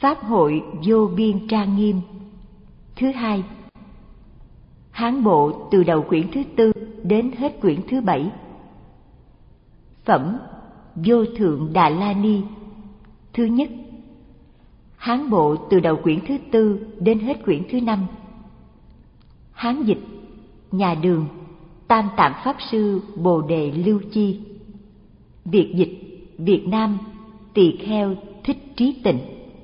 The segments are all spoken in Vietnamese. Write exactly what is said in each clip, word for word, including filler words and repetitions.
Pháp hội vô biên trang nghiêm. Thứ hai, Hán bộ từ đầu quyển thứ tư đến hết quyển thứ bảy. Phẩm Vô Thượng Đà La Ni. Thứ nhất, Hán bộ từ đầu quyển thứ tư đến hết quyển thứ năm. Hán dịch nhà Đường, Tam Tạng Pháp Sư Bồ Đề Lưu Chi. Việt dịch Việt Nam, Tỳ Kheo Thích Trí Tịnh.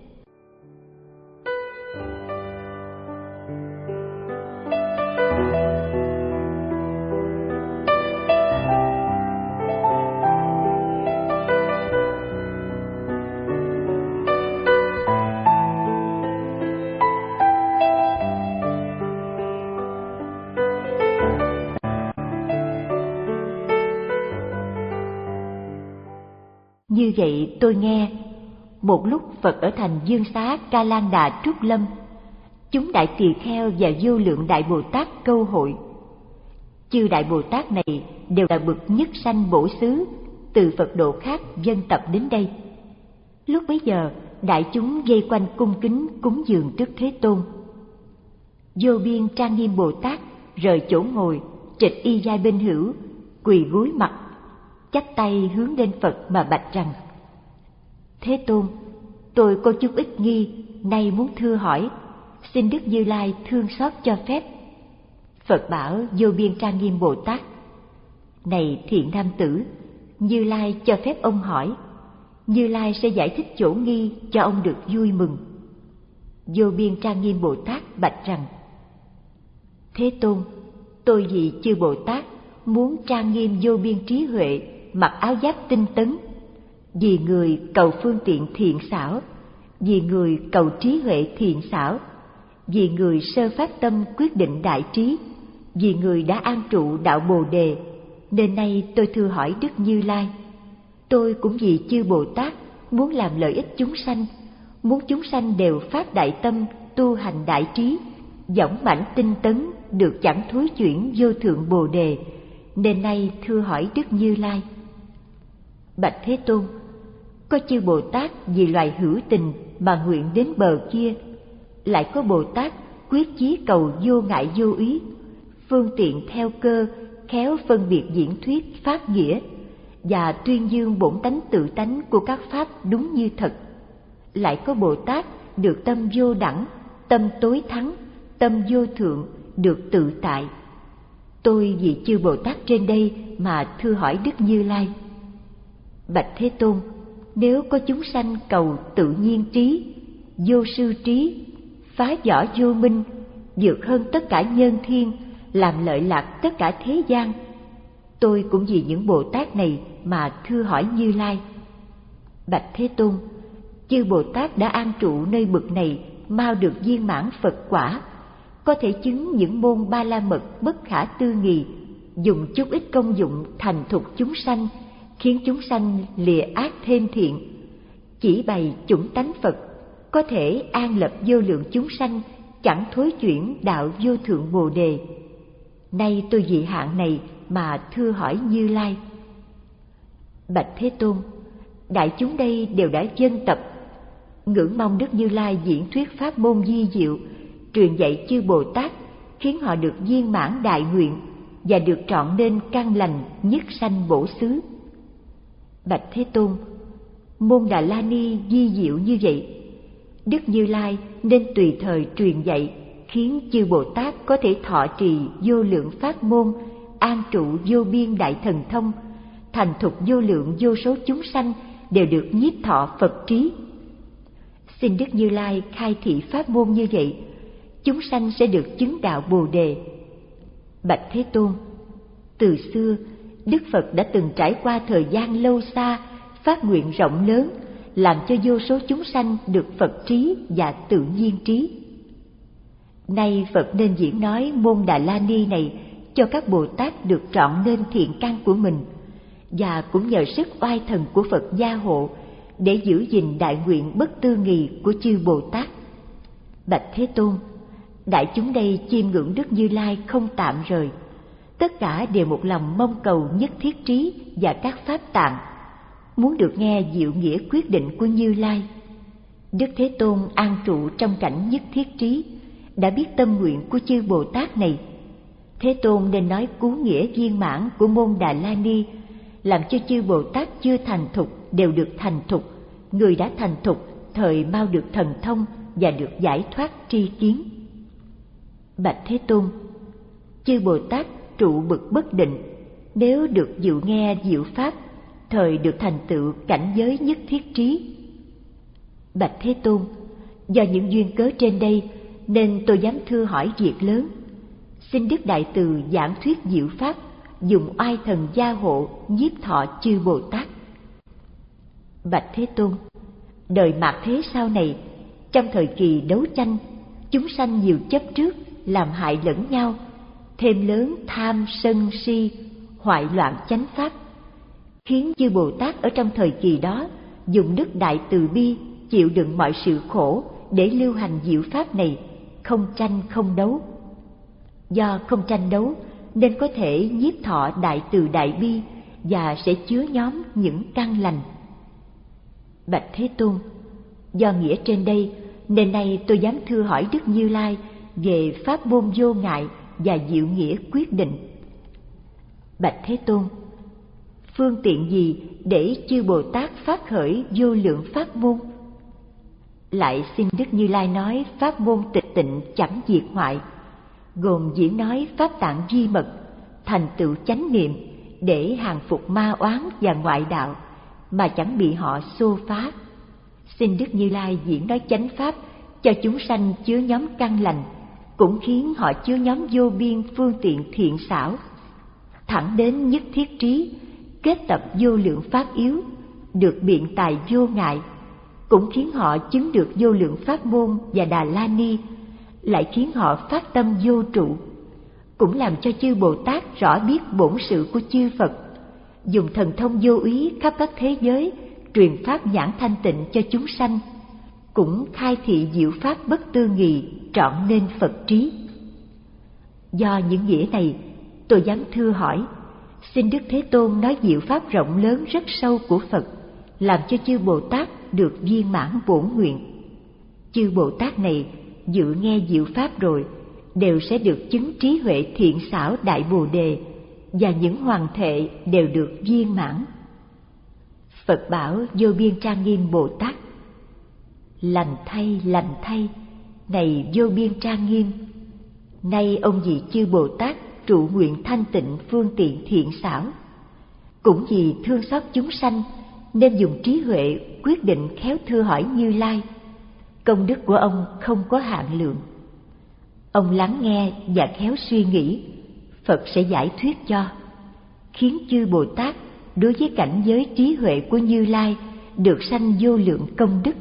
Như vậy tôi nghe, một lúc Phật ở thành Dương Xá Ca Lan Đà Trúc Lâm, chúng đại tỳ kheo và vô lượng đại Bồ Tát câu hội. Chư đại Bồ Tát này đều là bậc nhất sanh bổ xứ, từ Phật độ khác dân tập đến đây. Lúc bấy giờ, đại chúng vây quanh cung kính cúng dường Đức Thế Tôn. Vô biên trang nghiêm Bồ Tát rời chỗ ngồi, trịch y giai bên hữu, quỳ gối mặt, chắp tay hướng lên Phật mà bạch rằng: Thế Tôn, tôi có chút ít nghi, nay muốn thưa hỏi, xin Đức Như Lai thương xót cho phép. Phật bảo vô biên trang nghiêm Bồ Tát: Này thiện nam tử, Như Lai cho phép ông hỏi, Như Lai sẽ giải thích chỗ nghi cho ông được vui mừng. Vô biên trang nghiêm Bồ Tát bạch rằng: Thế Tôn, tôi vì chư Bồ Tát muốn trang nghiêm vô biên trí huệ, mặc áo giáp tinh tấn, vì người cầu phương tiện thiện xảo, vì người cầu trí huệ thiện xảo, vì người sơ phát tâm quyết định đại trí, vì người đã an trụ đạo Bồ Đề, nên nay tôi thưa hỏi Đức Như Lai. Tôi cũng vì chư Bồ Tát muốn làm lợi ích chúng sanh, muốn chúng sanh đều phát đại tâm tu hành đại trí, dõng mãnh tinh tấn, được chẳng thối chuyển vô thượng Bồ Đề, nên nay thưa hỏi Đức Như Lai. Bạch Thế Tôn, có chư Bồ Tát vì loài hữu tình mà nguyện đến bờ kia, lại có Bồ Tát quyết chí cầu vô ngại vô úy, phương tiện theo cơ, khéo phân biệt diễn thuyết pháp nghĩa, và tuyên dương bổn tánh tự tánh của các pháp đúng như thật. Lại có Bồ Tát được tâm vô đẳng, tâm tối thắng, tâm vô thượng, được tự tại. Tôi vì chư Bồ Tát trên đây mà thưa hỏi Đức Như Lai. Bạch Thế Tôn, nếu có chúng sanh cầu tự nhiên trí, vô sư trí, phá võ vô minh, vượt hơn tất cả nhân thiên, làm lợi lạc tất cả thế gian, tôi cũng vì những Bồ Tát này mà thưa hỏi Như Lai. Bạch Thế Tôn, chư Bồ Tát đã an trụ nơi bậc này mau được viên mãn Phật quả, có thể chứng những môn ba la mật bất khả tư nghì, dùng chút ít công dụng thành thục chúng sanh, khiến chúng sanh lìa ác thêm thiện, chỉ bày chủng tánh Phật, có thể an lập vô lượng chúng sanh, chẳng thối chuyển đạo vô thượng Bồ Đề. Nay tôi vì hạng này mà thưa hỏi Như Lai. Bạch Thế Tôn, đại chúng đây đều đã dân tập, ngưỡng mong Đức Như Lai diễn thuyết pháp môn vi diệu, truyền dạy chư Bồ Tát, khiến họ được viên mãn đại nguyện và được trọn nên căn lành nhất sanh bổ xứ. Bạch Thế Tôn, môn Đà La Ni vi diệu như vậy, Đức Như Lai nên tùy thời truyền dạy, khiến chư Bồ Tát có thể thọ trì vô lượng pháp môn, an trụ vô biên đại thần thông, thành thục vô lượng vô số chúng sanh đều được nhiếp thọ Phật trí. Xin Đức Như Lai khai thị pháp môn như vậy, chúng sanh sẽ được chứng đạo Bồ Đề. Bạch Thế Tôn, từ xưa Đức Phật đã từng trải qua thời gian lâu xa, phát nguyện rộng lớn, làm cho vô số chúng sanh được Phật trí và tự nhiên trí. Nay Phật nên diễn nói môn Đà La Ni này cho các Bồ Tát được trọn nên thiện căn của mình, và cũng nhờ sức oai thần của Phật gia hộ để giữ gìn đại nguyện bất tư nghì của chư Bồ Tát. Bạch Thế Tôn, đại chúng đây chiêm ngưỡng Đức Như Lai không tạm rời, tất cả đều một lòng mong cầu nhất thiết trí và các pháp tạng, muốn được nghe diệu nghĩa quyết định của Như Lai. Đức Thế Tôn an trụ trong cảnh nhất thiết trí, đã biết tâm nguyện của chư Bồ Tát này. Thế Tôn nên nói cú nghĩa viên mãn của môn Đà La Ni, làm cho chư Bồ Tát chưa thành thục đều được thành thục, người đã thành thục thời mau được thần thông và được giải thoát tri kiến. Bạch Thế Tôn, chư Bồ Tát trụ bực bất định, nếu được dự nghe diệu pháp, thời được thành tựu cảnh giới nhất thiết trí. Bạch Thế Tôn, do những duyên cớ trên đây nên tôi dám thưa hỏi việc lớn. Xin Đức Đại Từ giảng thuyết diệu pháp, dùng oai thần gia hộ nhiếp thọ chư Bồ Tát. Bạch Thế Tôn, đời mạt thế sau này, trong thời kỳ đấu tranh, chúng sanh nhiều chấp trước, làm hại lẫn nhau, thêm lớn tham sân si, hoại loạn chánh pháp, khiến chư Bồ Tát ở trong thời kỳ đó dùng đức đại từ bi chịu đựng mọi sự khổ để lưu hành diệu pháp này, không tranh không đấu. Do không tranh đấu nên có thể nhiếp thọ đại từ đại bi và sẽ chứa nhóm những căn lành. Bạch Thế Tôn, do nghĩa trên đây nên nay tôi dám thưa hỏi Đức Như Lai về pháp môn vô ngại và diệu nghĩa quyết định. Bạch Thế Tôn, phương tiện gì để chư Bồ Tát phát khởi vô lượng pháp môn? Lại xin Đức Như Lai nói pháp môn tịch tịnh chẳng diệt hoại, gồm diễn nói pháp tạng duy mật, thành tựu chánh niệm để hàng phục ma oán và ngoại đạo mà chẳng bị họ xô phá. Xin Đức Như Lai diễn nói chánh pháp cho chúng sanh chứa nhóm căn lành, cũng khiến họ chứa nhóm vô biên phương tiện thiện xảo, thẳng đến nhất thiết trí, kết tập vô lượng pháp yếu, được biện tài vô ngại, cũng khiến họ chứng được vô lượng pháp môn và Đà La Ni, lại khiến họ phát tâm vô trụ, cũng làm cho chư Bồ Tát rõ biết bổn sự của chư Phật, dùng thần thông vô úy khắp các thế giới truyền pháp nhãn thanh tịnh cho chúng sanh, cũng khai thị diệu pháp bất tư nghị trọn nên Phật trí. Do những nghĩa này, tôi dám thưa hỏi, xin Đức Thế Tôn nói diệu pháp rộng lớn rất sâu của Phật, làm cho chư Bồ Tát được viên mãn bổn nguyện. Chư Bồ Tát này dự nghe diệu pháp rồi đều sẽ được chứng trí huệ thiện xảo đại Bồ Đề, và những hoàng thệ đều được viên mãn. Phật bảo Vô Biên Trang Nghiêm Bồ Tát: lành thay, lành thay, này Vô Biên Trang Nghiêm, nay ông vì chư Bồ Tát trụ nguyện thanh tịnh phương tiện thiện xảo, cũng vì thương xót chúng sanh nên dùng trí huệ quyết định khéo thưa hỏi Như Lai. Công đức của ông không có hạn lượng. Ông lắng nghe và khéo suy nghĩ, Phật sẽ giải thuyết cho, khiến chư Bồ Tát đối với cảnh giới trí huệ của Như Lai được sanh vô lượng công đức.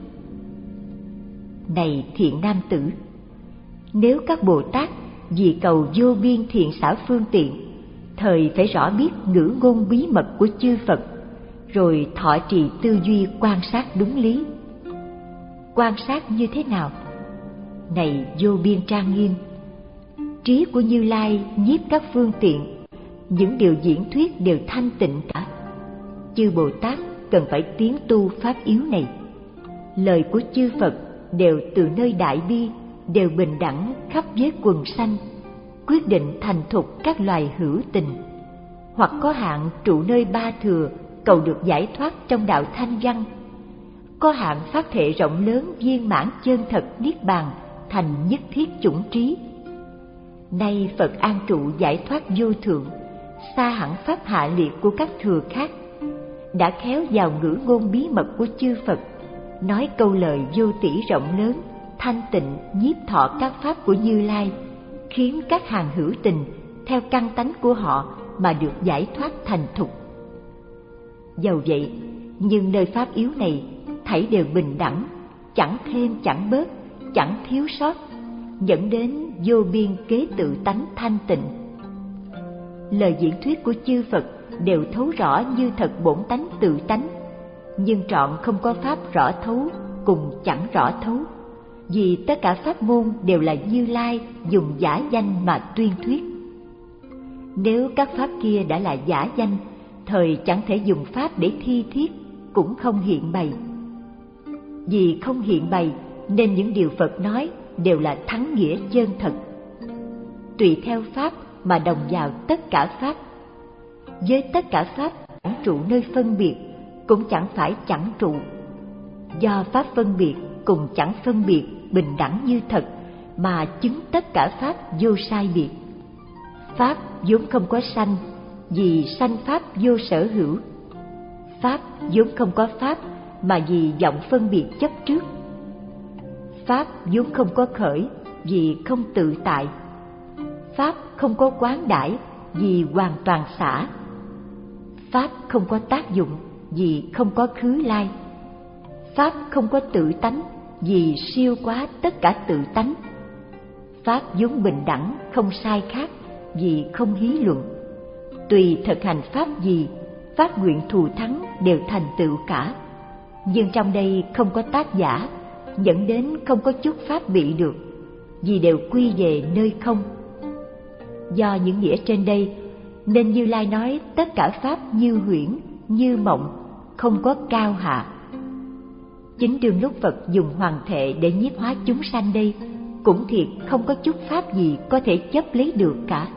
Này thiện nam tử, nếu các Bồ Tát vì cầu vô biên thiện xảo phương tiện, thời phải rõ biết ngữ ngôn bí mật của chư Phật, rồi thọ trì tư duy quan sát đúng lý. Quan sát như thế nào? Này Vô Biên Trang Nghiêm, trí của Như Lai nhiếp các phương tiện, những điều diễn thuyết đều thanh tịnh cả. Chư Bồ Tát cần phải tiến tu pháp yếu này. Lời của chư Phật đều từ nơi đại bi, đều bình đẳng khắp với quần sanh, quyết định thành thục các loài hữu tình, hoặc có hạn trụ nơi ba thừa cầu được giải thoát trong đạo thanh văn, có hạn phát thệ rộng lớn viên mãn chân thật niết bàn thành nhất thiết chủng trí. Nay Phật an trụ giải thoát vô thượng, xa hẳn pháp hạ liệt của các thừa khác, đã khéo vào ngữ ngôn bí mật của chư Phật, nói câu lời vô tỷ rộng lớn, thanh tịnh nhiếp thọ các pháp của Như Lai, khiến các hàng hữu tình theo căn tánh của họ mà được giải thoát thành thục. Dầu vậy, nhưng nơi pháp yếu này thảy đều bình đẳng, chẳng thêm chẳng bớt, chẳng thiếu sót, dẫn đến vô biên kế tự tánh thanh tịnh. Lời diễn thuyết của chư Phật đều thấu rõ như thật bổn tánh tự tánh, nhưng trọn không có pháp rõ thấu cùng chẳng rõ thấu, vì tất cả pháp môn đều là Như Lai dùng giả danh mà tuyên thuyết. Nếu các pháp kia đã là giả danh, thời chẳng thể dùng pháp để thi thiết, cũng không hiện bày. Vì không hiện bày nên những điều Phật nói đều là thắng nghĩa chân thật. Tùy theo pháp mà đồng vào tất cả pháp. Với tất cả pháp chẳng trụ nơi phân biệt, cũng chẳng phải chẳng trụ. Do pháp phân biệt cùng chẳng phân biệt bình đẳng như thật mà chứng tất cả pháp vô sai biệt. Pháp vốn không có sanh, vì sanh pháp vô sở hữu. Pháp vốn không có pháp, mà vì vọng phân biệt chấp trước. Pháp vốn không có khởi, vì không tự tại. Pháp không có quán đãi, vì hoàn toàn xả. Pháp không có tác dụng, vì không có khứ lai. Pháp không có tự tánh, vì siêu quá tất cả tự tánh. Pháp vốn bình đẳng, không sai khác, vì không hí luận. Tùy thực hành pháp gì, phát nguyện thù thắng đều thành tựu cả. Nhưng trong đây không có tác giả, dẫn đến không có chút pháp bị được, vì đều quy về nơi không. Do những nghĩa trên đây, nên Như Lai nói tất cả pháp như huyễn, như mộng, không có cao hạ. Chính đương lúc Phật dùng hoàng thệ để nhiếp hóa chúng sanh đây, cũng thiệt không có chút pháp gì có thể chấp lấy được cả.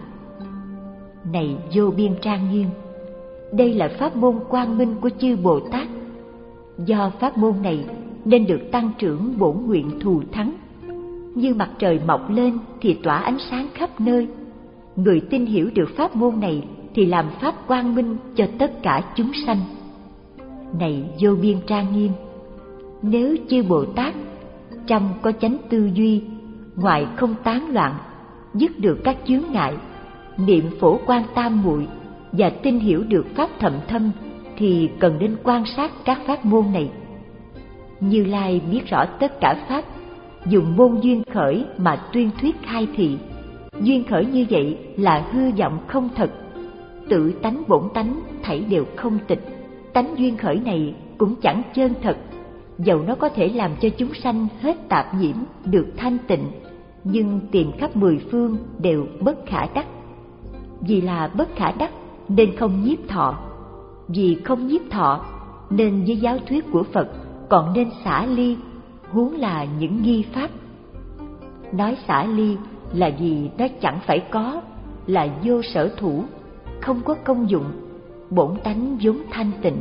Này vô biên trang nghiêm, đây là pháp môn quang minh của chư Bồ Tát. Do pháp môn này nên được tăng trưởng bổn nguyện thù thắng. Như mặt trời mọc lên thì tỏa ánh sáng khắp nơi. Người tin hiểu được pháp môn này thì làm pháp quang minh cho tất cả chúng sanh. Này vô biên trang nghiêm, nếu chư Bồ Tát trong có chánh tư duy, ngoài không tán loạn, dứt được các chướng ngại, niệm phổ quan tam muội và tin hiểu được pháp thậm thâm, thì cần đến quan sát các pháp môn này. Như Lai biết rõ tất cả pháp, dùng môn duyên khởi mà tuyên thuyết khai thị. Duyên khởi như vậy là hư vọng không thật, tự tánh bổn tánh thảy đều không tịch. Tánh duyên khởi này cũng chẳng chân thật, dầu nó có thể làm cho chúng sanh hết tạp nhiễm, được thanh tịnh, nhưng tìm khắp mười phương đều bất khả đắc. Vì là bất khả đắc nên không nhiếp thọ, vì không nhiếp thọ nên với giáo thuyết của Phật còn nên xả ly, huống là những nghi pháp. Nói xả ly là vì nó chẳng phải có, là vô sở thủ, không có công dụng, bổn tánh vốn thanh tịnh.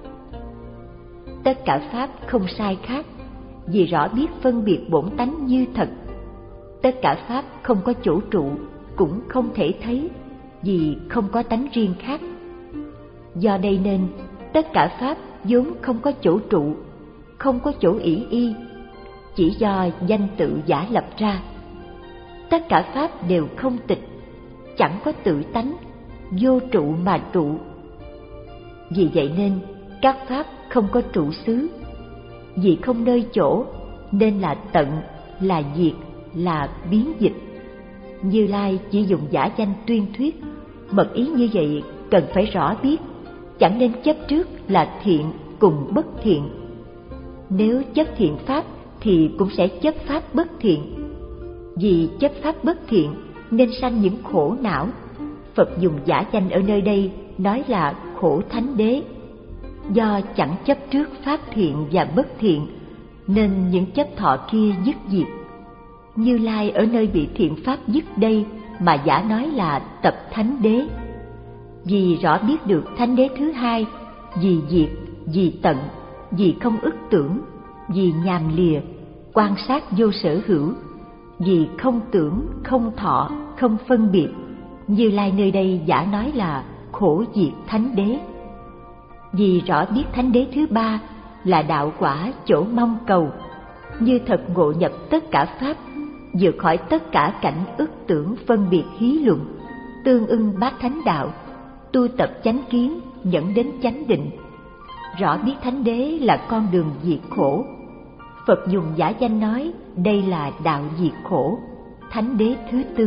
Tất cả pháp không sai khác, vì rõ biết phân biệt bổn tánh như thật. Tất cả pháp không có chỗ trụ, cũng không thể thấy, vì không có tánh riêng khác. Do đây nên tất cả pháp vốn không có chỗ trụ, không có chỗ ỷ y, chỉ do danh tự giả lập ra. Tất cả pháp đều không tịch, chẳng có tự tánh, vô trụ mà trụ. Vì vậy nên các pháp không có trụ xứ, vì không nơi chỗ nên là tận, là diệt, là biến dịch. Như Lai chỉ dùng giả danh tuyên thuyết, mật ý như vậy cần phải rõ biết, chẳng nên chấp trước là thiện cùng bất thiện. Nếu chấp thiện pháp thì cũng sẽ chấp pháp bất thiện. Vì chấp pháp bất thiện nên sanh những khổ não. Phật dùng giả danh ở nơi đây nói là khổ thánh đế. Do chẳng chấp trước pháp thiện và bất thiện nên những chấp thọ kia dứt diệt. Như Lai ở nơi bị thiện pháp dứt đây mà giả nói là tập thánh đế. Vì rõ biết được thánh đế thứ hai, vì diệt, vì tận, vì không ức tưởng, vì nhàm lìa, quan sát vô sở hữu, vì không tưởng, không thọ, không phân biệt. Như Lai nơi đây giả nói là khổ diệt thánh đế. Vì rõ biết thánh đế thứ ba là đạo quả chỗ mong cầu, như thật ngộ nhập tất cả pháp, vượt khỏi tất cả cảnh ức tưởng phân biệt hí luận, tương ưng bát thánh đạo, tu tập chánh kiến dẫn đến chánh định. Rõ biết thánh đế là con đường diệt khổ. Phật dùng giả danh nói đây là đạo diệt khổ, thánh đế thứ tư.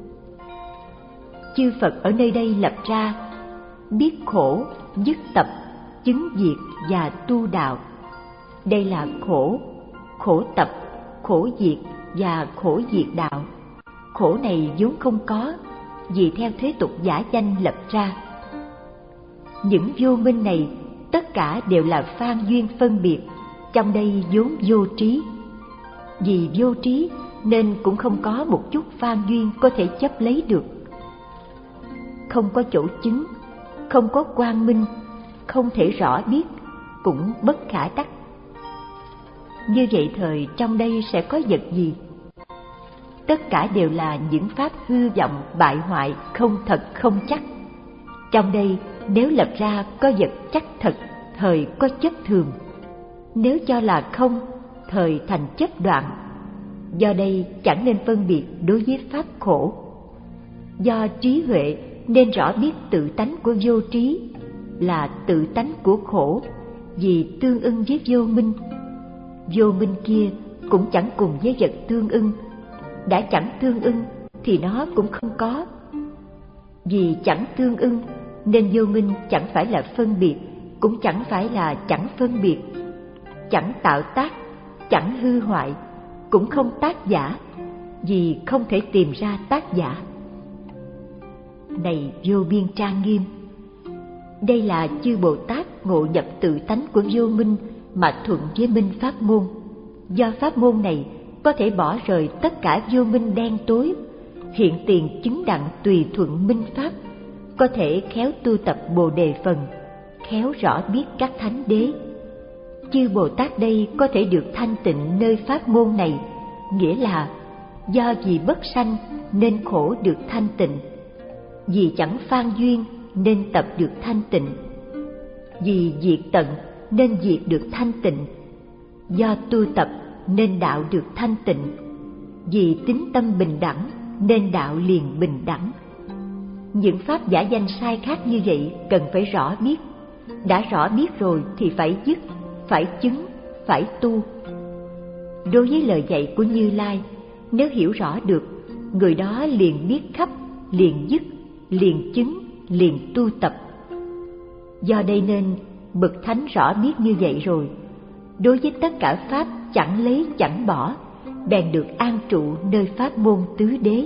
Chư Phật ở nơi đây lập ra biết khổ, dứt tập, chứng diệt và tu đạo. Đây là khổ, khổ tập, khổ diệt và khổ diệt đạo. Khổ này vốn không có, vì theo thế tục giả danh lập ra. Những vô minh này tất cả đều là phan duyên phân biệt, trong đây vốn vô trí. Vì vô trí nên cũng không có một chút phan duyên có thể chấp lấy được. Không có chỗ chứng, không có quang minh, không thể rõ biết, cũng bất khả đắc. Như vậy thời trong đây sẽ có vật gì? Tất cả đều là những pháp hư vọng bại hoại, không thật không chắc. Trong đây nếu lập ra có vật chắc thật, thời có chấp thường. Nếu cho là không, thời thành chấp đoạn. Do đây chẳng nên phân biệt đối với pháp khổ. Do trí huệ nên rõ biết tự tánh của vô trí là tự tánh của khổ, vì tương ưng với vô minh. Vô minh kia cũng chẳng cùng với vật tương ưng. Đã chẳng tương ưng thì nó cũng không có. Vì chẳng tương ưng nên vô minh chẳng phải là phân biệt, cũng chẳng phải là chẳng phân biệt. Chẳng tạo tác, chẳng hư hoại, cũng không tác giả, vì không thể tìm ra tác giả. Này vô biên trang nghiêm, đây là chư Bồ Tát ngộ nhập tự tánh của vô minh mà thuận với minh pháp môn. Do pháp môn này có thể bỏ rời tất cả vô minh đen tối, hiện tiền chứng đặng tùy thuận minh pháp, có thể khéo tu tập Bồ Đề phần, khéo rõ biết các thánh đế. Chư Bồ Tát đây có thể được thanh tịnh nơi pháp môn này, nghĩa là do vì bất sanh nên khổ được thanh tịnh, vì chẳng phan duyên nên tập được thanh tịnh, vì diệt tận nên diệt được thanh tịnh, do tu tập nên đạo được thanh tịnh, vì tín tâm bình đẳng nên đạo liền bình đẳng. Những pháp giả danh sai khác như vậy cần phải rõ biết. Đã rõ biết rồi thì phải dứt, phải chứng, phải tu. Đối với lời dạy của Như Lai, nếu hiểu rõ được, người đó liền biết khắp, liền dứt, liền chứng, liền tu tập. Do đây nên bậc thánh rõ biết như vậy rồi, đối với tất cả pháp chẳng lấy chẳng bỏ, bèn được an trụ nơi pháp môn tứ đế.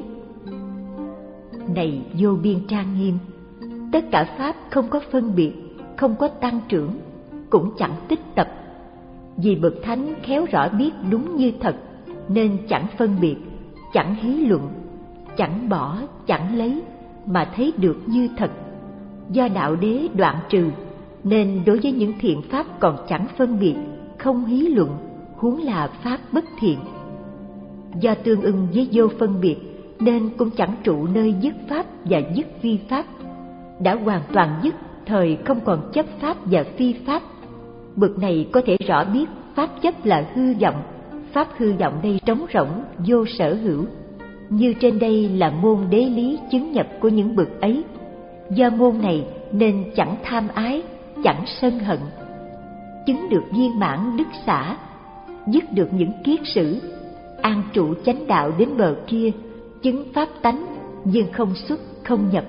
Này vô biên trang nghiêm, tất cả pháp không có phân biệt, không có tăng trưởng, cũng chẳng tích tập. Vì bậc thánh khéo rõ biết đúng như thật, nên chẳng phân biệt, chẳng hí luận, chẳng bỏ, chẳng lấy, mà thấy được như thật. Do đạo đế đoạn trừ, nên đối với những thiện pháp còn chẳng phân biệt, không hí luận, huống là pháp bất thiện. Do tương ưng với vô phân biệt, nên cũng chẳng trụ nơi dứt pháp và dứt phi pháp. Đã hoàn toàn dứt, thời không còn chấp pháp và phi pháp. Bậc này có thể rõ biết pháp chấp là hư vọng, pháp hư vọng đây trống rỗng, vô sở hữu. Như trên đây là môn đế lý chứng nhập của những bậc ấy. Do môn này nên chẳng tham ái, chẳng sân hận. Chứng được viên mãn đức xả, dứt được những kiết sử, an trụ chánh đạo đến bờ kia, chứng pháp tánh nhưng không xuất không nhập.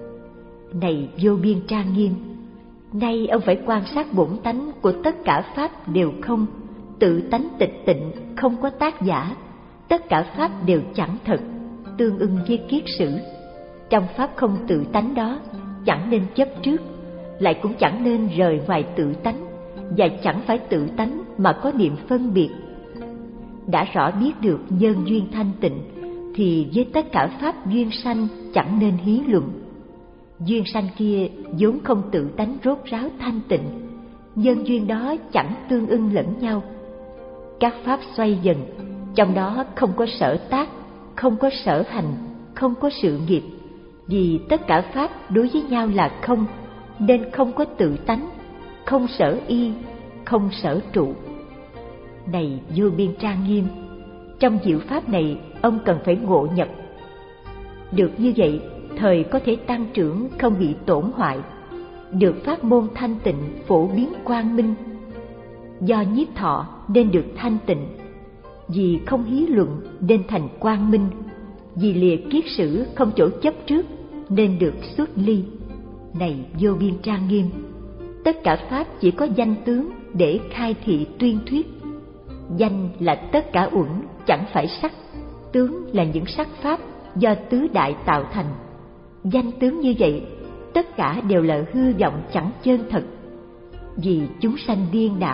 Này vô biên trang nghiêm, nay ông phải quan sát bổn tánh của tất cả pháp đều không, tự tánh tịch tịnh, không có tác giả. Tất cả pháp đều chẳng thật, tương ưng với kiết sử. Trong pháp không tự tánh đó, chẳng nên chấp trước, lại cũng chẳng nên rời ngoài tự tánh, và chẳng phải tự tánh mà có niệm phân biệt. Đã rõ biết được nhân duyên thanh tịnh, thì với tất cả pháp duyên sanh chẳng nên hí luận. Duyên sanh kia vốn không tự tánh rốt ráo thanh tịnh, nhân duyên đó chẳng tương ưng lẫn nhau. Các pháp xoay dần, trong đó không có sở tác, không có sở hành, không có sự nghiệp. Vì tất cả pháp đối với nhau là không, nên không có tự tánh, không sở y, không sở trụ. Này vô biên trang nghiêm, trong diệu pháp này ông cần phải ngộ nhập. Được như vậy, thời có thể tăng trưởng không bị tổn hoại, được pháp môn thanh tịnh phổ biến quang minh. Do nhiếp thọ nên được thanh tịnh, vì không hí luận nên thành quang minh, vì lìa kiết sử không chỗ chấp trước nên được xuất ly. Này vô biên trang nghiêm, tất cả pháp chỉ có danh tướng để khai thị tuyên thuyết. Danh là tất cả uẩn, chẳng phải sắc. Tướng là những sắc pháp do tứ đại tạo thành. Danh tướng như vậy, tất cả đều là hư vọng chẳng chân thật. Vì chúng sanh điên đảo,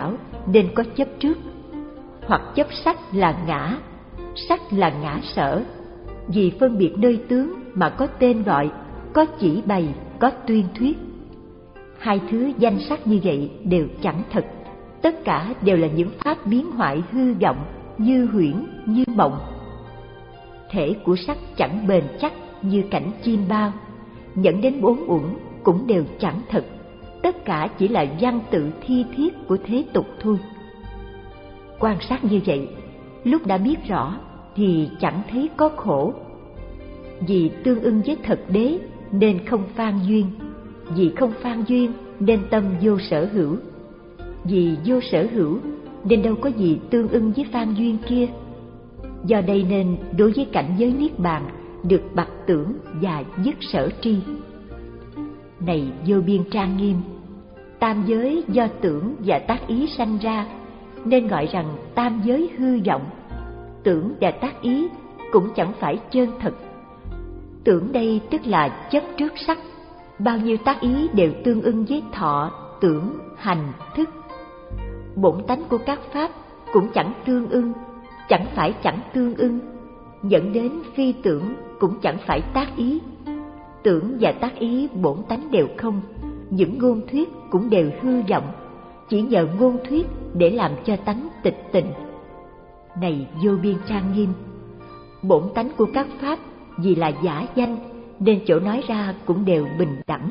nên có chấp trước, hoặc chấp sắc là ngã, sắc là ngã sở, vì phân biệt nơi tướng mà có tên gọi, có chỉ bày, có tuyên thuyết. Hai thứ danh sắc như vậy đều chẳng thật, tất cả đều là những pháp biến hoại hư vọng, như huyễn, như mộng. Thể của sắc chẳng bền chắc như cảnh chim bao, dẫn đến bốn uẩn cũng đều chẳng thật, tất cả chỉ là văn tự thi thiết của thế tục thôi. Quan sát như vậy, lúc đã biết rõ thì chẳng thấy có khổ. Vì tương ưng với thật đế nên không phan duyên, vì không phan duyên nên tâm vô sở hữu, vì vô sở hữu nên đâu có gì tương ưng với phan duyên kia. Do đây nên đối với cảnh giới niết bàn được bặt tưởng và dứt sở tri. Này vô biên trang nghiêm, tam giới do tưởng và tác ý sanh ra, nên gọi rằng tam giới hư vọng. Tưởng và tác ý cũng chẳng phải chân thật. Tưởng đây tức là chấp trước sắc, bao nhiêu tác ý đều tương ưng với thọ, tưởng, hành, thức. Bổn tánh của các pháp cũng chẳng tương ưng, chẳng phải chẳng tương ưng, dẫn đến phi tưởng cũng chẳng phải tác ý. Tưởng và tác ý bổn tánh đều không, những ngôn thuyết cũng đều hư vọng, chỉ nhờ ngôn thuyết để làm cho tánh tịch tịnh. Này vô biên trang nghiêm, bổn tánh của các pháp vì là giả danh nên chỗ nói ra cũng đều bình đẳng.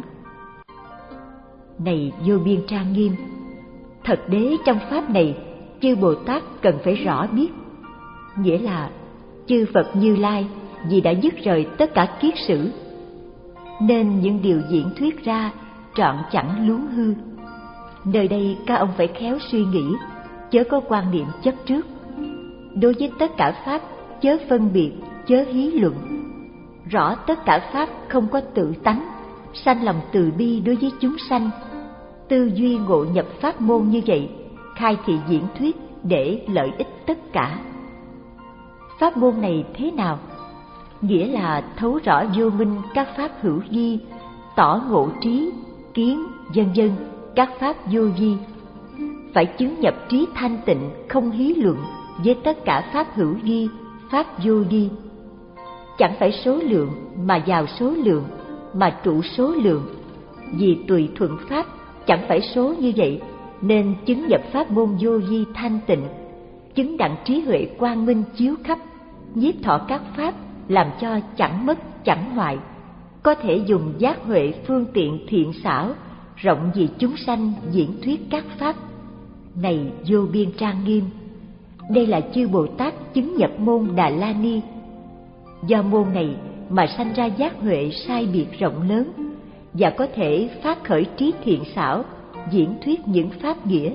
Này vô biên trang nghiêm, thật đế trong pháp này chư Bồ Tát cần phải rõ biết, nghĩa là chư Phật Như Lai vì đã dứt rời tất cả kiết sử, nên những điều diễn thuyết ra trọn chẳng luống hư. Nơi đây các ông phải khéo suy nghĩ, chớ có quan niệm chấp trước. Đối với tất cả pháp chớ phân biệt, chớ hí luận. Rõ tất cả pháp không có tự tánh, sanh lòng từ bi đối với chúng sanh. Tư duy ngộ nhập pháp môn như vậy, khai thị diễn thuyết để lợi ích tất cả. Pháp môn này thế nào? Nghĩa là thấu rõ vô minh các pháp hữu vi, tỏ ngộ trí, kiến, vân vân các pháp vô vi. Phải chứng nhập trí thanh tịnh không hí luận với tất cả pháp hữu vi, pháp vô vi. Chẳng phải số lượng mà vào số lượng, mà trụ số lượng. Vì tùy thuận pháp chẳng phải số như vậy, nên chứng nhập pháp môn vô vi thanh tịnh, chứng đặng trí huệ quang minh chiếu khắp, nhiếp thọ các pháp làm cho chẳng mất chẳng hoại, có thể dùng giác huệ phương tiện thiện xảo rộng vì chúng sanh diễn thuyết các pháp. Này vô biên trang nghiêm, đây là chư Bồ Tát chứng nhập môn Đà La Ni. Do môn này mà sanh ra giác huệ sai biệt rộng lớn, và có thể phát khởi trí thiện xảo diễn thuyết những pháp nghĩa.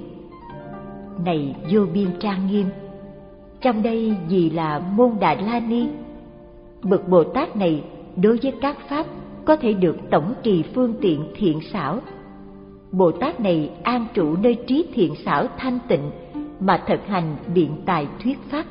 Này vô biên trang nghiêm, trong đây vì là môn Đà La Ni, bậc Bồ Tát này đối với các pháp có thể được tổng trì phương tiện thiện xảo. Bồ Tát này an trụ nơi trí thiện xảo thanh tịnh mà thực hành biện tài thuyết pháp.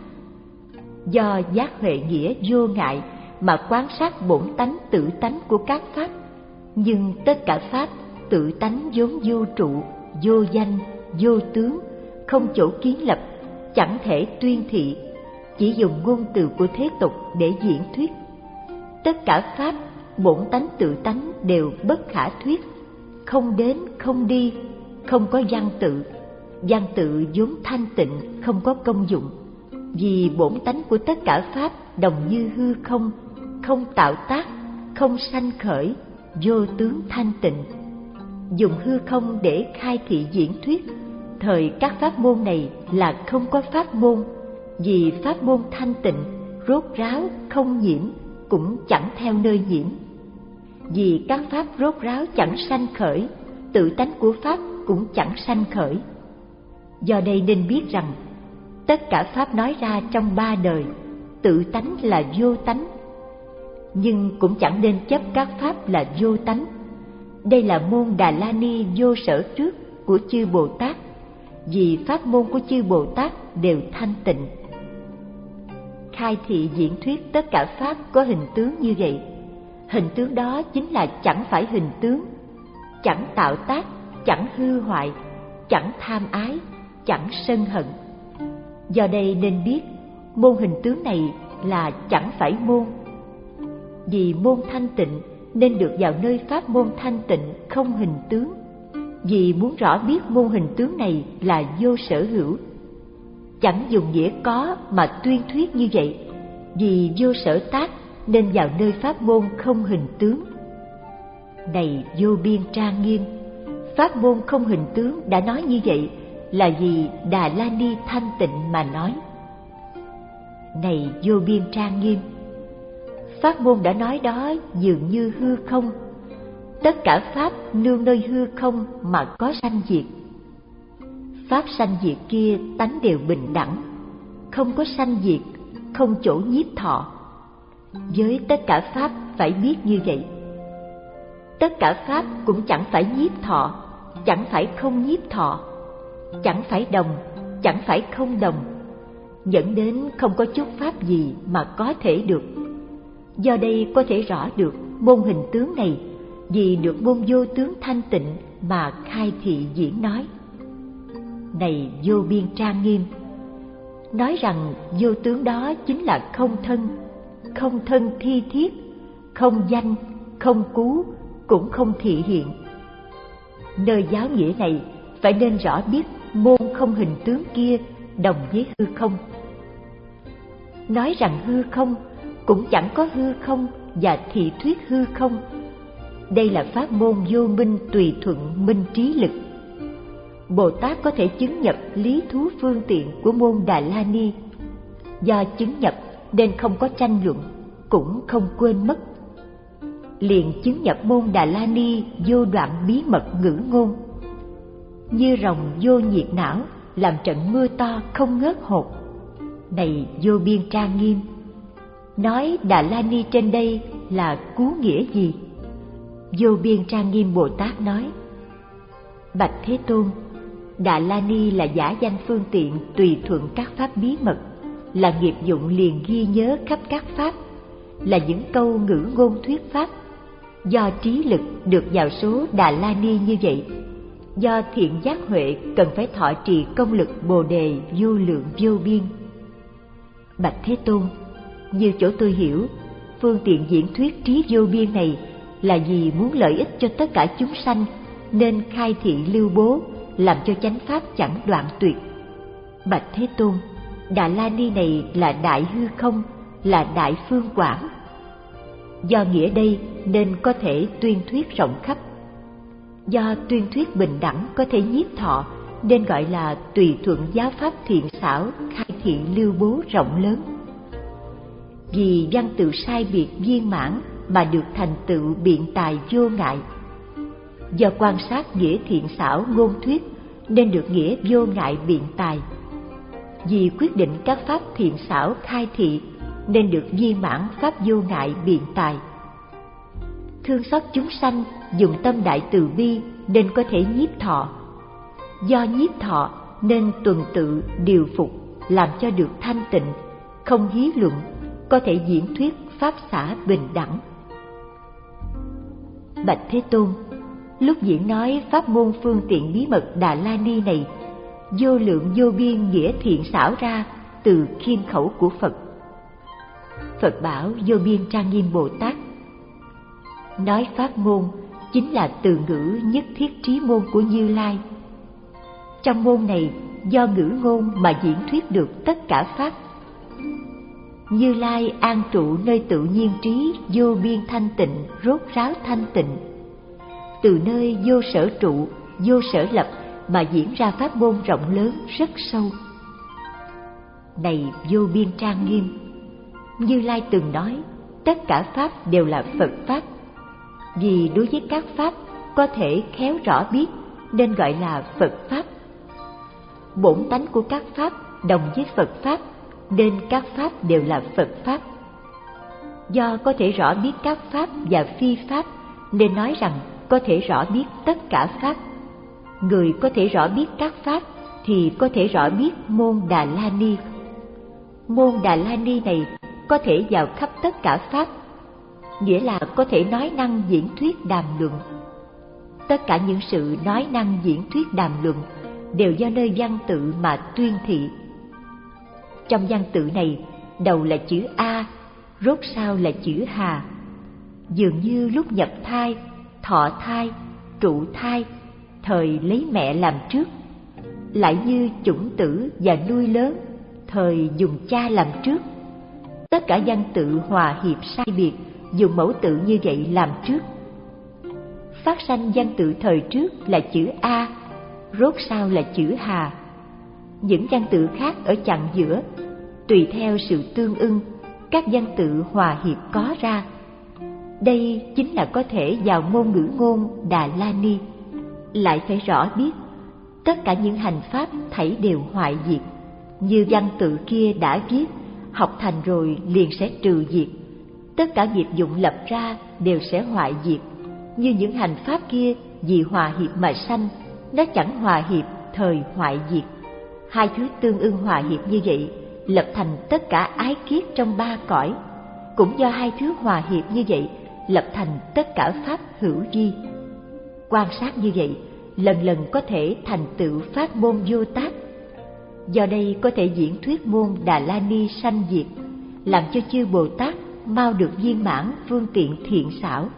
Do giác huệ nghĩa vô ngại mà quan sát bổn tánh tự tánh của các pháp, nhưng tất cả pháp tự tánh vốn vô trụ, vô danh, vô tướng, không chỗ kiến lập, chẳng thể tuyên thị, chỉ dùng ngôn từ của thế tục để diễn thuyết. Tất cả pháp bổn tánh tự tánh đều bất khả thuyết, không đến không đi, không có văn tự. Văn tự vốn thanh tịnh, không có công dụng. Vì bổn tánh của tất cả pháp đồng như hư không, không tạo tác, không sanh khởi, vô tướng thanh tịnh. Dùng hư không để khai thị diễn thuyết, thời các pháp môn này là không có pháp môn, vì pháp môn thanh tịnh, rốt ráo, không nhiễm, cũng chẳng theo nơi nhiễm. Vì các pháp rốt ráo chẳng sanh khởi, tự tánh của pháp cũng chẳng sanh khởi. Do đây nên biết rằng, tất cả pháp nói ra trong ba đời, tự tánh là vô tánh. Nhưng cũng chẳng nên chấp các pháp là vô tánh. Đây là môn Đà La Ni vô sở trước của chư Bồ Tát, vì pháp môn của chư Bồ Tát đều thanh tịnh. Khai thị diễn thuyết tất cả pháp có hình tướng như vậy. Hình tướng đó chính là chẳng phải hình tướng, chẳng tạo tác, chẳng hư hoại, chẳng tham ái, chẳng sân hận. Do đây nên biết môn hình tướng này là chẳng phải môn. Vì môn thanh tịnh nên được vào nơi pháp môn thanh tịnh không hình tướng. Vì muốn rõ biết môn hình tướng này là vô sở hữu, chẳng dùng nghĩa có mà tuyên thuyết như vậy. Vì vô sở tác nên vào nơi pháp môn không hình tướng. Này vô biên trang nghiêm, pháp môn không hình tướng đã nói như vậy là vì Đà La Ni thanh tịnh mà nói. Này vô biên trang nghiêm, pháp môn đã nói đó dường như hư không. Tất cả pháp nương nơi hư không mà có sanh diệt. Pháp sanh diệt kia tánh đều bình đẳng, không có sanh diệt, không chỗ nhiếp thọ. Với tất cả pháp phải biết như vậy. Tất cả pháp cũng chẳng phải nhiếp thọ, chẳng phải không nhiếp thọ, chẳng phải đồng, chẳng phải không đồng, dẫn đến không có chút pháp gì mà có thể được. Do đây có thể rõ được môn hình tướng này vì được môn vô tướng thanh tịnh mà khai thị diễn nói. Này vô biên trang nghiêm, nói rằng vô tướng đó chính là không thân, không thân thi thiết, không danh, không cú, cũng không thị hiện. Nơi giáo nghĩa này phải nên rõ biết môn không hình tướng kia đồng với hư không. Nói rằng hư không cũng chẳng có hư không và thị thuyết hư không. Đây là pháp môn vô minh tùy thuận minh trí lực. Bồ Tát có thể chứng nhập lý thú phương tiện của môn Đà La Ni. Do chứng nhập nên không có tranh luận, cũng không quên mất. Liền chứng nhập môn Đà La Ni vô đoạn bí mật ngữ ngôn. Như rồng vô nhiệt não, làm trận mưa to không ngớt hột. Này vô biên trang nghiêm, nói Đà La Ni trên đây là cú nghĩa gì? Vô biên trang nghiêm Bồ Tát nói: Bạch Thế Tôn, Đà La Ni là giả danh phương tiện tùy thuận các pháp bí mật, là nghiệp dụng liền ghi nhớ khắp các pháp, là những câu ngữ ngôn thuyết pháp. Do trí lực được vào số Đà La Ni như vậy, do thiện giác huệ cần phải thọ trì công lực Bồ đề vô lượng vô biên. Bạch Thế Tôn, như chỗ tôi hiểu, phương tiện diễn thuyết trí vô biên này là vì muốn lợi ích cho tất cả chúng sanh, nên khai thị lưu bố, làm cho chánh pháp chẳng đoạn tuyệt. Bạch Thế Tôn, Đà La Ni này là đại hư không, là đại phương quảng. Do nghĩa đây nên có thể tuyên thuyết rộng khắp. Do tuyên thuyết bình đẳng có thể nhiếp thọ, nên gọi là tùy thuận giáo pháp thiện xảo, khai thị lưu bố rộng lớn. Vì văn tự sai biệt viên mãn mà được thành tựu biện tài vô ngại. Do quan sát nghĩa thiện xảo ngôn thuyết nên được nghĩa vô ngại biện tài. Vì quyết định các pháp thiện xảo khai thị nên được viên mãn pháp vô ngại biện tài. Thương xót chúng sanh, dùng tâm đại từ bi nên có thể nhiếp thọ. Do nhiếp thọ nên tuần tự điều phục, làm cho được thanh tịnh, không hí luận, có thể diễn thuyết pháp xả bình đẳng. Bạch Thế Tôn, lúc diễn nói pháp môn phương tiện bí mật Đà La Ni này, vô lượng vô biên nghĩa thiện xảo ra từ khiêm khẩu của Phật. Phật bảo vô biên trang nghiêm Bồ Tát, nói pháp môn chính là từ ngữ nhất thiết trí môn của Như Lai. Trong môn này do ngữ ngôn mà diễn thuyết được tất cả pháp. Như Lai an trụ nơi tự nhiên trí vô biên thanh tịnh, rốt ráo thanh tịnh. Từ nơi vô sở trụ, vô sở lập mà diễn ra pháp môn rộng lớn rất sâu. Này vô biên trang nghiêm, Như Lai từng nói tất cả pháp đều là Phật pháp. Vì đối với các pháp có thể khéo rõ biết nên gọi là Phật pháp. Bổn tánh của các pháp đồng với Phật pháp nên các pháp đều là Phật pháp. Do có thể rõ biết các pháp và phi pháp nên nói rằng có thể rõ biết tất cả pháp. Người có thể rõ biết các pháp thì có thể rõ biết môn Đà La Ni. Môn Đà La Ni này có thể vào khắp tất cả pháp, nghĩa là có thể nói năng diễn thuyết đàm luận. Tất cả những sự nói năng diễn thuyết đàm luận đều do nơi văn tự mà tuyên thị. Trong văn tự này, đầu là chữ A, rốt sau là chữ Hà. Dường như lúc nhập thai, thọ thai, trụ thai, thời lấy mẹ làm trước, lại như chủng tử và nuôi lớn, thời dùng cha làm trước. Tất cả văn tự hòa hiệp sai biệt, dùng mẫu tự như vậy làm trước. Phát sanh văn tự thời trước là chữ A, rốt sau là chữ Hà. Những văn tự khác ở chặng giữa, tùy theo sự tương ưng, các văn tự hòa hiệp có ra. Đây chính là có thể vào ngôn ngữ ngôn Đà La Ni. Lại phải rõ biết, tất cả những hành pháp thảy đều hoại diệt. Như văn tự kia đã viết, học thành rồi liền sẽ trừ diệt. Tất cả nghiệp dụng lập ra đều sẽ hoại diệt. Như những hành pháp kia vì hòa hiệp mà sanh, nó chẳng hòa hiệp, thời hoại diệt. Hai thứ tương ưng hòa hiệp như vậy, lập thành tất cả ái kiết trong ba cõi. Cũng do hai thứ hòa hiệp như vậy, lập thành tất cả pháp hữu vi. Quan sát như vậy, lần lần có thể thành tựu pháp môn vô tác. Do đây có thể diễn thuyết môn Đà La Ni sanh diệt, làm cho chư Bồ Tát mau được viên mãn phương tiện thiện xảo.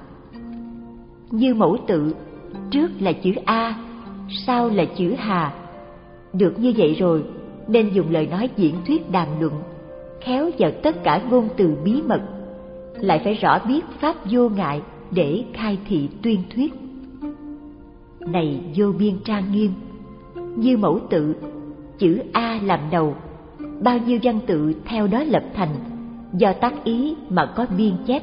Như mẫu tự, trước là chữ A, sau là chữ Hà. Được như vậy rồi, nên dùng lời nói diễn thuyết đàm luận, khéo vào tất cả ngôn từ bí mật, lại phải rõ biết pháp vô ngại để khai thị tuyên thuyết. Này vô biên trang nghiêm, như mẫu tự, chữ A làm đầu, bao nhiêu văn tự theo đó lập thành, do tác ý mà có biên chép.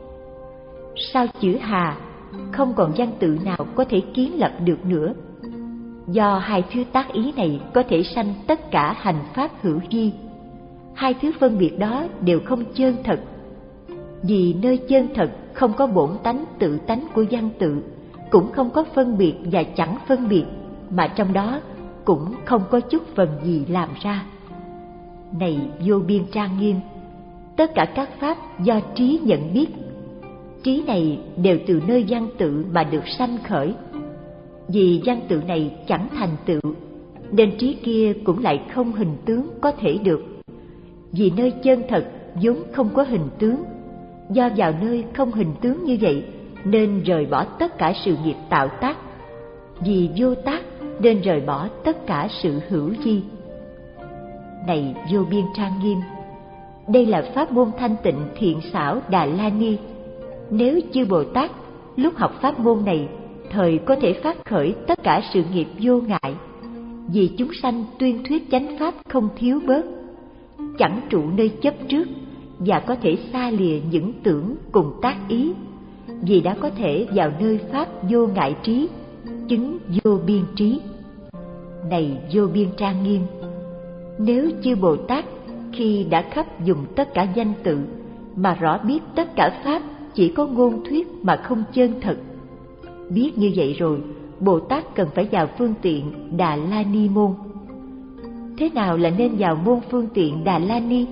Sau chữ Hà, không còn văn tự nào có thể kiến lập được nữa. Do hai thứ tác ý này có thể sanh tất cả hành pháp hữu vi. Hai thứ phân biệt đó đều không chân thật. Vì nơi chân thật không có bổn tánh tự tánh của văn tự, cũng không có phân biệt và chẳng phân biệt, mà trong đó cũng không có chút phần gì làm ra. Này vô biên trang nghiêm, tất cả các pháp do trí nhận biết. Trí này đều từ nơi văn tự mà được sanh khởi. Vì văn tự này chẳng thành tựu, nên trí kia cũng lại không hình tướng có thể được. Vì nơi chân thật vốn không có hình tướng, do vào nơi không hình tướng như vậy nên rời bỏ tất cả sự nghiệp tạo tác. Vì vô tác nên rời bỏ tất cả sự hữu vi. Này vô biên trang nghiêm, đây là pháp môn thanh tịnh thiện xảo Đà La Ni. Nếu chư Bồ Tát lúc học pháp môn này, thời có thể phát khởi tất cả sự nghiệp vô ngại. Vì chúng sanh tuyên thuyết chánh pháp không thiếu bớt, chẳng trụ nơi chấp trước, và có thể xa lìa những tưởng cùng tác ý. Vì đã có thể vào nơi pháp vô ngại trí, chứng vô biên trí. Này vô biên trang nghiêm, nếu chư Bồ Tát khi đã khắp dùng tất cả danh tự mà rõ biết tất cả pháp chỉ có ngôn thuyết mà không chân thật, biết như vậy rồi, Bồ Tát cần phải vào phương tiện Đà La Ni môn. Thế nào là nên vào môn phương tiện Đà La Ni?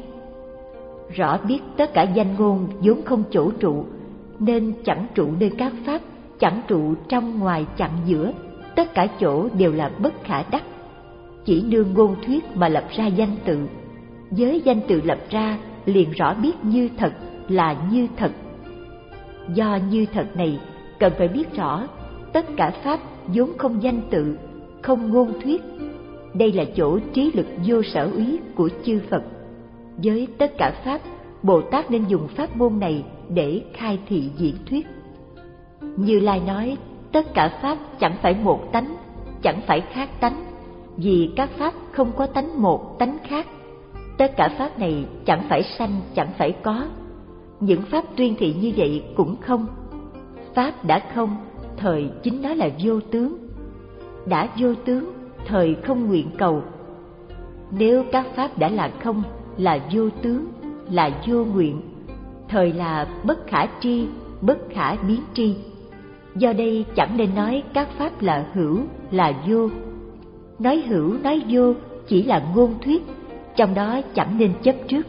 Rõ biết tất cả danh ngôn vốn không chỗ trụ, nên chẳng trụ nơi các pháp, chẳng trụ trong ngoài chặng giữa, tất cả chỗ đều là bất khả đắc. Chỉ nương ngôn thuyết mà lập ra danh tự, với danh tự lập ra liền rõ biết như thật là như thật. Do như thật này cần phải biết rõ tất cả pháp vốn không danh tự, không ngôn thuyết. Đây là chỗ trí lực vô sở úy của chư Phật. Với tất cả pháp, Bồ Tát nên dùng pháp môn này để khai thị diễn thuyết. Như Lai nói, tất cả pháp chẳng phải một tánh, chẳng phải khác tánh, vì các pháp không có tánh một, tánh khác. Tất cả pháp này chẳng phải sanh, chẳng phải có. Những pháp tuyên thị như vậy cũng không. Pháp đã không, thời chính nó là vô tướng. Đã vô tướng, thời không nguyện cầu. Nếu các pháp đã là không, là vô tướng, là vô nguyện, thời là bất khả tri, bất khả biến tri. Do đây chẳng nên nói các pháp là hữu, là vô. Nói hữu, nói vô chỉ là ngôn thuyết, trong đó chẳng nên chấp trước.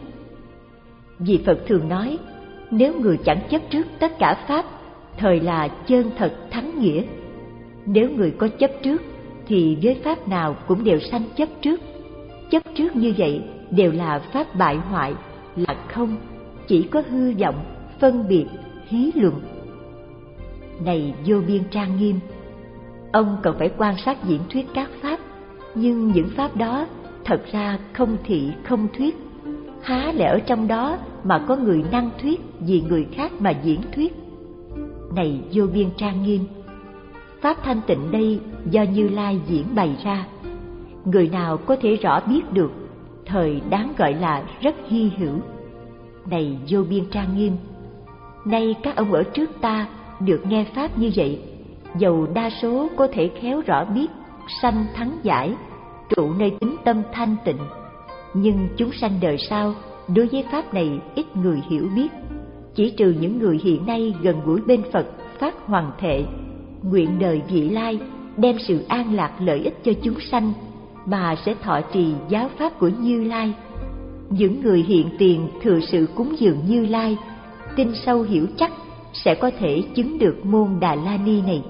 Vì Phật thường nói, nếu người chẳng chấp trước tất cả pháp, thời là chân thật thắng nghĩa. Nếu người có chấp trước, thì với pháp nào cũng đều sanh chấp trước. Chấp trước như vậy đều là pháp bại hoại, là không, chỉ có hư vọng, phân biệt, hí luận. Này Vô Biên Trang Nghiêm, ông cần phải quan sát diễn thuyết các pháp, nhưng những pháp đó thật ra không thị không thuyết. Há lẽ ở trong đó mà có người năng thuyết vì người khác mà diễn thuyết? Này Vô Biên Trang Nghiêm, pháp thanh tịnh đây do Như Lai diễn bày ra. Người nào có thể rõ biết được, thời đáng gọi là rất hy hữu. Này Vô Biên Trang Nghiêm, nay các ông ở trước ta được nghe pháp như vậy, dầu đa số có thể khéo rõ biết, sanh thắng giải, trụ nơi tính tâm thanh tịnh, nhưng chúng sanh đời sau đối với pháp này ít người hiểu biết. Chỉ trừ những người hiện nay gần gũi bên Phật phát hoàng thệ, nguyện đời vị lai đem sự an lạc lợi ích cho chúng sanh, mà sẽ thọ trì giáo pháp của Như Lai. Những người hiện tiền thừa sự cúng dường Như Lai, tin sâu hiểu chắc, sẽ có thể chứng được môn Đà La Ni này.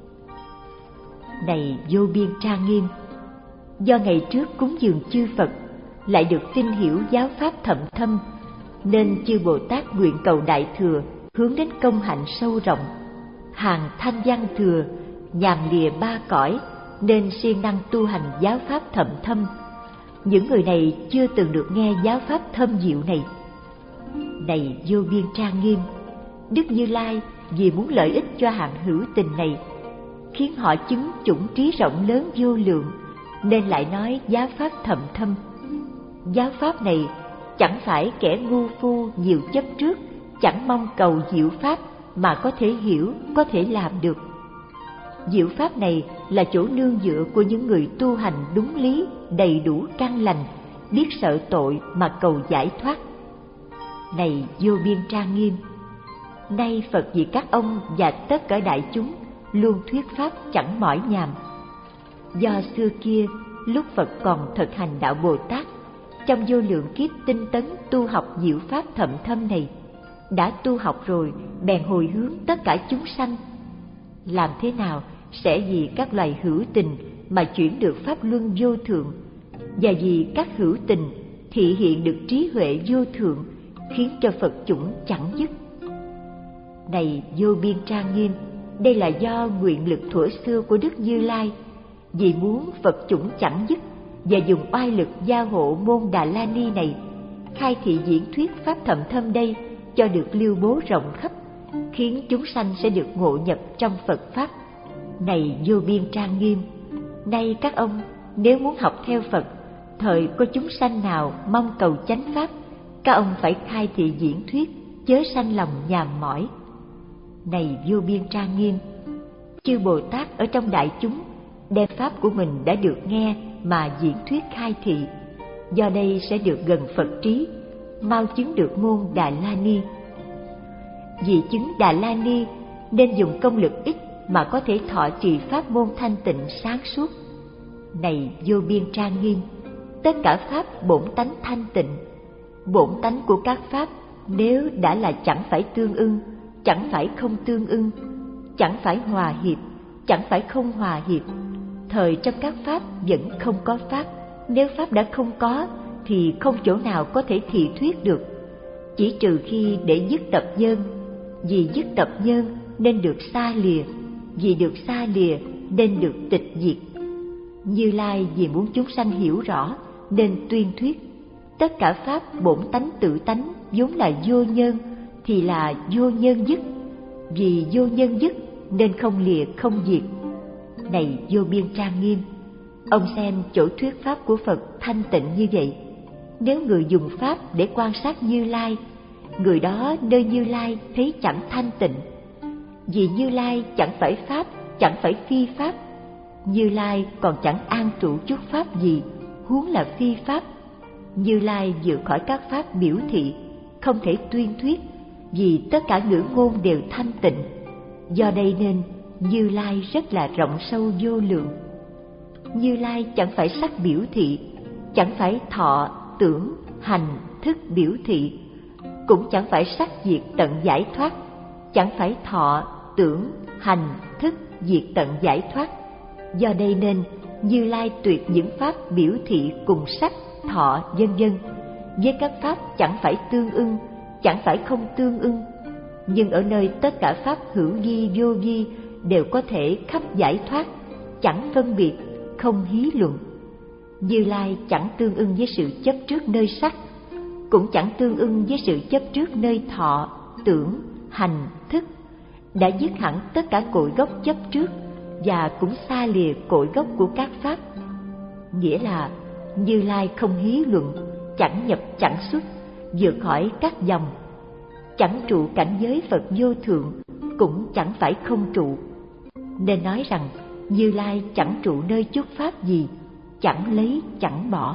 Này Vô Biên Trang Nghiêm, do ngày trước cúng dường chư Phật, lại được tin hiểu giáo pháp thậm thâm, nên chư Bồ Tát nguyện cầu Đại Thừa hướng đến công hạnh sâu rộng. Hàng thanh văn thừa, nhàm lìa ba cõi, nên siêng năng tu hành giáo pháp thậm thâm. Những người này chưa từng được nghe giáo pháp thâm diệu này. Này Vô Biên Trang Nghiêm, Đức Như Lai vì muốn lợi ích cho hạng hữu tình này, khiến họ chứng chủng trí rộng lớn vô lượng, nên lại nói giáo pháp thậm thâm. Giáo pháp này chẳng phải kẻ ngu phu nhiều chấp trước, chẳng mong cầu diệu pháp mà có thể hiểu, có thể làm được. Diệu pháp này là chỗ nương dựa của những người tu hành đúng lý, đầy đủ căn lành, biết sợ tội mà cầu giải thoát. Này Vô Biên Trang Nghiêm, nay Phật vì các ông và tất cả đại chúng luôn thuyết pháp chẳng mỏi nhàm. Do xưa kia, lúc Phật còn thực hành đạo Bồ Tát, trong vô lượng kiếp tinh tấn tu học diệu pháp thậm thâm này, đã tu học rồi bèn hồi hướng tất cả chúng sanh. Làm thế nào sẽ vì các loài hữu tình mà chuyển được pháp luân vô thượng, và vì các hữu tình thị hiện được trí huệ vô thượng, khiến cho Phật chủng chẳng dứt. Này Vô Biên Trang Nghiêm, đây là do nguyện lực thuở xưa của Đức Như Lai, vì muốn Phật chủng chẳng dứt và dùng oai lực gia hộ môn Đà La Ni này, khai thị diễn thuyết pháp thậm thâm đây cho được lưu bố rộng khắp, khiến chúng sanh sẽ được ngộ nhập trong Phật pháp. Này Vô Biên Trang Nghiêm, nay các ông nếu muốn học theo Phật, thời có chúng sanh nào mong cầu chánh pháp, các ông phải khai thị diễn thuyết, chớ sanh lòng nhàm mỏi. Này Vô Biên Trang Nghiêm, chư Bồ Tát ở trong đại chúng đem pháp của mình đã được nghe mà diễn thuyết khai thị, do đây sẽ được gần Phật trí, mau chứng được môn Đà La Ni. Vì chứng Đà La Ni nên dùng công lực ít mà có thể thọ trì pháp môn thanh tịnh sáng suốt. Này Vô Biên Trang Nghiêm, tất cả pháp bổn tánh thanh tịnh. Bổn tánh của các pháp nếu đã là chẳng phải tương ưng, chẳng phải không tương ưng, chẳng phải hòa hiệp, chẳng phải không hòa hiệp, thời trong các pháp vẫn không có pháp. Nếu pháp đã không có thì không chỗ nào có thể thị thuyết được, chỉ trừ khi để dứt tập nhân. Vì dứt tập nhân nên được xa lìa, vì được xa lìa nên được tịch diệt. Như Lai vì muốn chúng sanh hiểu rõ nên tuyên thuyết. Tất cả pháp bổn tánh tự tánh vốn là vô nhân thì là vô nhân dứt, vì vô nhân dứt nên không lìa không diệt. Này Vô Biên Trang Nghiêm, ông xem chỗ thuyết pháp của Phật thanh tịnh như vậy. Nếu người dùng pháp để quan sát Như Lai, người đó nơi Như Lai thấy chẳng thanh tịnh. Vì Như Lai chẳng phải pháp, chẳng phải phi pháp. Như Lai còn chẳng an trụ chút pháp gì, huống là phi pháp. Như Lai vượt khỏi các pháp biểu thị, không thể tuyên thuyết, vì tất cả ngữ ngôn đều thanh tịnh. Do đây nên Như Lai rất là rộng sâu vô lượng. Như Lai chẳng phải sắc biểu thị, chẳng phải thọ, tưởng, hành, thức biểu thị, cũng chẳng phải sắc diệt tận giải thoát, chẳng phải thọ, tưởng, hành, thức diệt tận giải thoát. Do đây nên Như Lai tuyệt những pháp biểu thị cùng sắc, thọ, vân vân với các pháp chẳng phải tương ưng, chẳng phải không tương ưng, nhưng ở nơi tất cả pháp hữu vi vô vi đều có thể khắp giải thoát, chẳng phân biệt, không hí luận. Như Lai chẳng tương ưng với sự chấp trước nơi sắc, cũng chẳng tương ưng với sự chấp trước nơi thọ, tưởng, hành, thức, đã dứt hẳn tất cả cội gốc chấp trước và cũng xa lìa cội gốc của các pháp. Nghĩa là Như Lai không hí luận, chẳng nhập chẳng xuất, vượt khỏi các dòng, chẳng trụ cảnh giới Phật vô thượng, cũng chẳng phải không trụ. Nên nói rằng Như Lai chẳng trụ nơi chút pháp gì, chẳng lấy chẳng bỏ.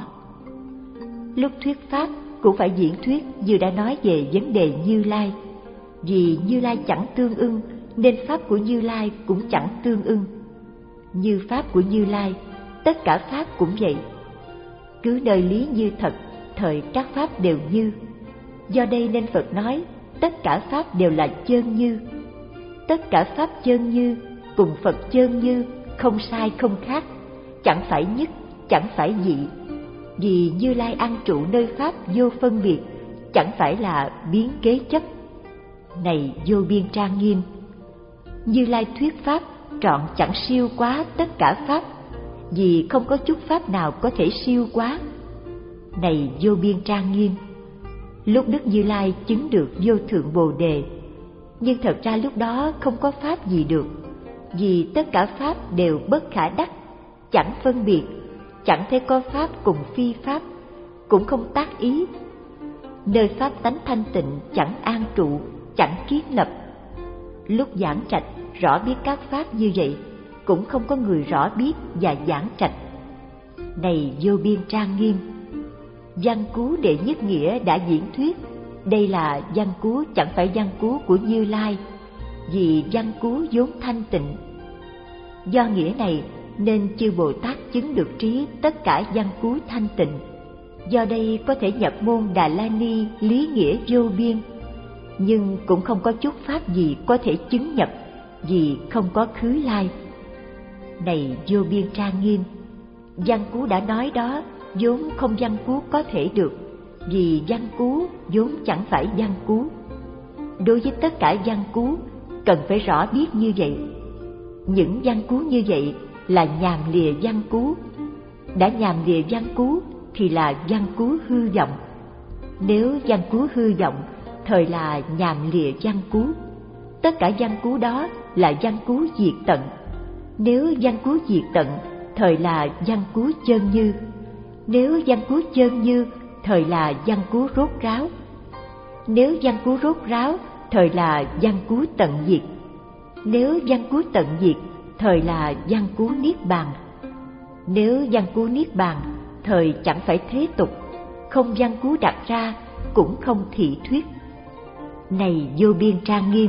Lúc thuyết pháp cũng phải diễn thuyết như đã nói về vấn đề Như Lai. Vì Như Lai chẳng tương ưng nên pháp của Như Lai cũng chẳng tương ưng. Như pháp của Như Lai, tất cả pháp cũng vậy. Cứ nơi lý như thật, thời các pháp đều như. Do đây nên Phật nói tất cả pháp đều là chơn như. Tất cả pháp chơn như cùng Phật chơn như, không sai không khác, chẳng phải nhất, chẳng phải dị. Vì Như Lai an trụ nơi pháp vô phân biệt, chẳng phải là biến kế chấp. Này vô biên trang nghiêm, Như Lai thuyết pháp trọn chẳng siêu quá tất cả pháp, vì không có chút pháp nào có thể siêu quá. Này vô biên trang nghiêm, lúc Đức Như Lai chứng được vô thượng Bồ Đề, nhưng thật ra lúc đó không có pháp gì được, vì tất cả pháp đều bất khả đắc, chẳng phân biệt, chẳng thấy có pháp cùng phi pháp, cũng không tác ý. Nơi pháp tánh thanh tịnh chẳng an trụ, chẳng kiến lập. Lúc giảng trạch rõ biết các pháp như vậy, cũng không có người rõ biết và giảng trạch. Này vô biên trang nghiêm, văn cú đệ nhất nghĩa đã diễn thuyết. Đây là văn cú chẳng phải văn cú của Như Lai, vì văn cú vốn thanh tịnh. Do nghĩa này nên chư Bồ Tát chứng được trí tất cả văn cú thanh tịnh. Do đây có thể nhập môn Đà La Ni lý nghĩa vô biên, nhưng cũng không có chút pháp gì có thể chứng nhập, vì không có khứ lai. Này vô biên trang nghiêm, văn cú đã nói đó vốn không văn cú có thể được, vì văn cú vốn chẳng phải văn cú. Đối với tất cả văn cú cần phải rõ biết như vậy. Những văn cú như vậy là nhàm lìa văn cú. Đã nhàm lìa văn cú thì là văn cú hư vọng. Nếu văn cú hư vọng, thời là nhàm lìa văn cú. Tất cả văn cú đó là văn cú diệt tận. Nếu văn cú diệt tận, thời là văn cú chơn như. Nếu văn cú chơn như, thời là văn cú rốt ráo. Nếu văn cú rốt ráo, thời là văn cú tận diệt. Nếu văn cú tận diệt, thời là văn cú niết bàn. Nếu văn cú niết bàn, thời chẳng phải thế tục, không văn cú đặt ra, cũng không thị thuyết. Này vô biên trang nghiêm,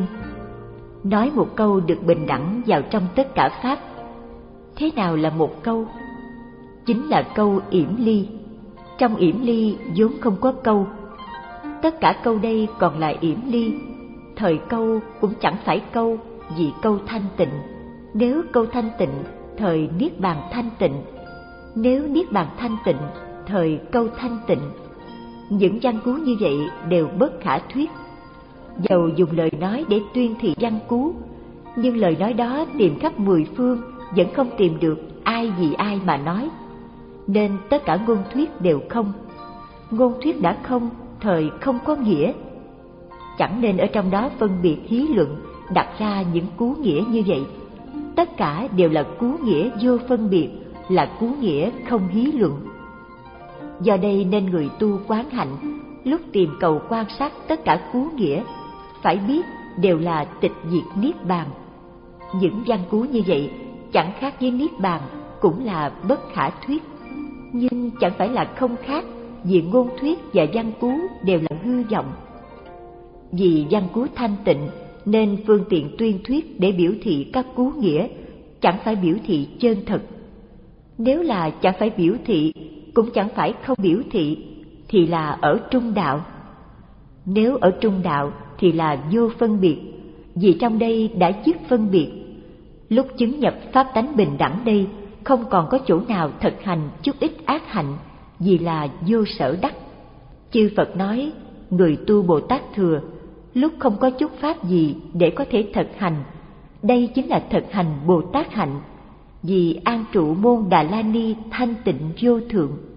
nói một câu được bình đẳng vào trong tất cả pháp. Thế nào là một câu? Chính là câu yểm ly. Trong yểm ly vốn không có câu. Tất cả câu đây còn là yểm ly. Thời câu cũng chẳng phải câu, vì câu thanh tịnh. Nếu câu thanh tịnh, thời niết bàn thanh tịnh. Nếu niết bàn thanh tịnh, thời câu thanh tịnh. Những văn cú như vậy đều bất khả thuyết. Dầu dùng lời nói để tuyên thị văn cú, nhưng lời nói đó tìm khắp mười phương vẫn không tìm được ai vì ai mà nói. Nên tất cả ngôn thuyết đều không. Ngôn thuyết đã không, thời không có nghĩa. Chẳng nên ở trong đó phân biệt hí luận, đặt ra những cú nghĩa như vậy. Tất cả đều là cú nghĩa vô phân biệt, là cú nghĩa không hí luận. Do đây nên người tu quán hạnh, lúc tìm cầu quan sát tất cả cú nghĩa, phải biết đều là tịch diệt niết bàn. Những văn cú như vậy chẳng khác với niết bàn, cũng là bất khả thuyết. Nhưng chẳng phải là không khác, vì ngôn thuyết và văn cú đều là hư vọng. Vì văn cú thanh tịnh nên phương tiện tuyên thuyết để biểu thị các cú nghĩa, chẳng phải biểu thị chân thật. Nếu là chẳng phải biểu thị, cũng chẳng phải không biểu thị, thì là ở trung đạo. Nếu ở trung đạo thì là vô phân biệt, vì trong đây đã dứt phân biệt. Lúc chứng nhập pháp tánh bình đẳng đây, không còn có chỗ nào thực hành chút ít ác hạnh, vì là vô sở đắc. Chư Phật nói, người tu Bồ Tát thừa, lúc không có chút pháp gì để có thể thực hành, đây chính là thực hành Bồ Tát hạnh, vì an trụ môn Đà La Ni thanh tịnh vô thượng.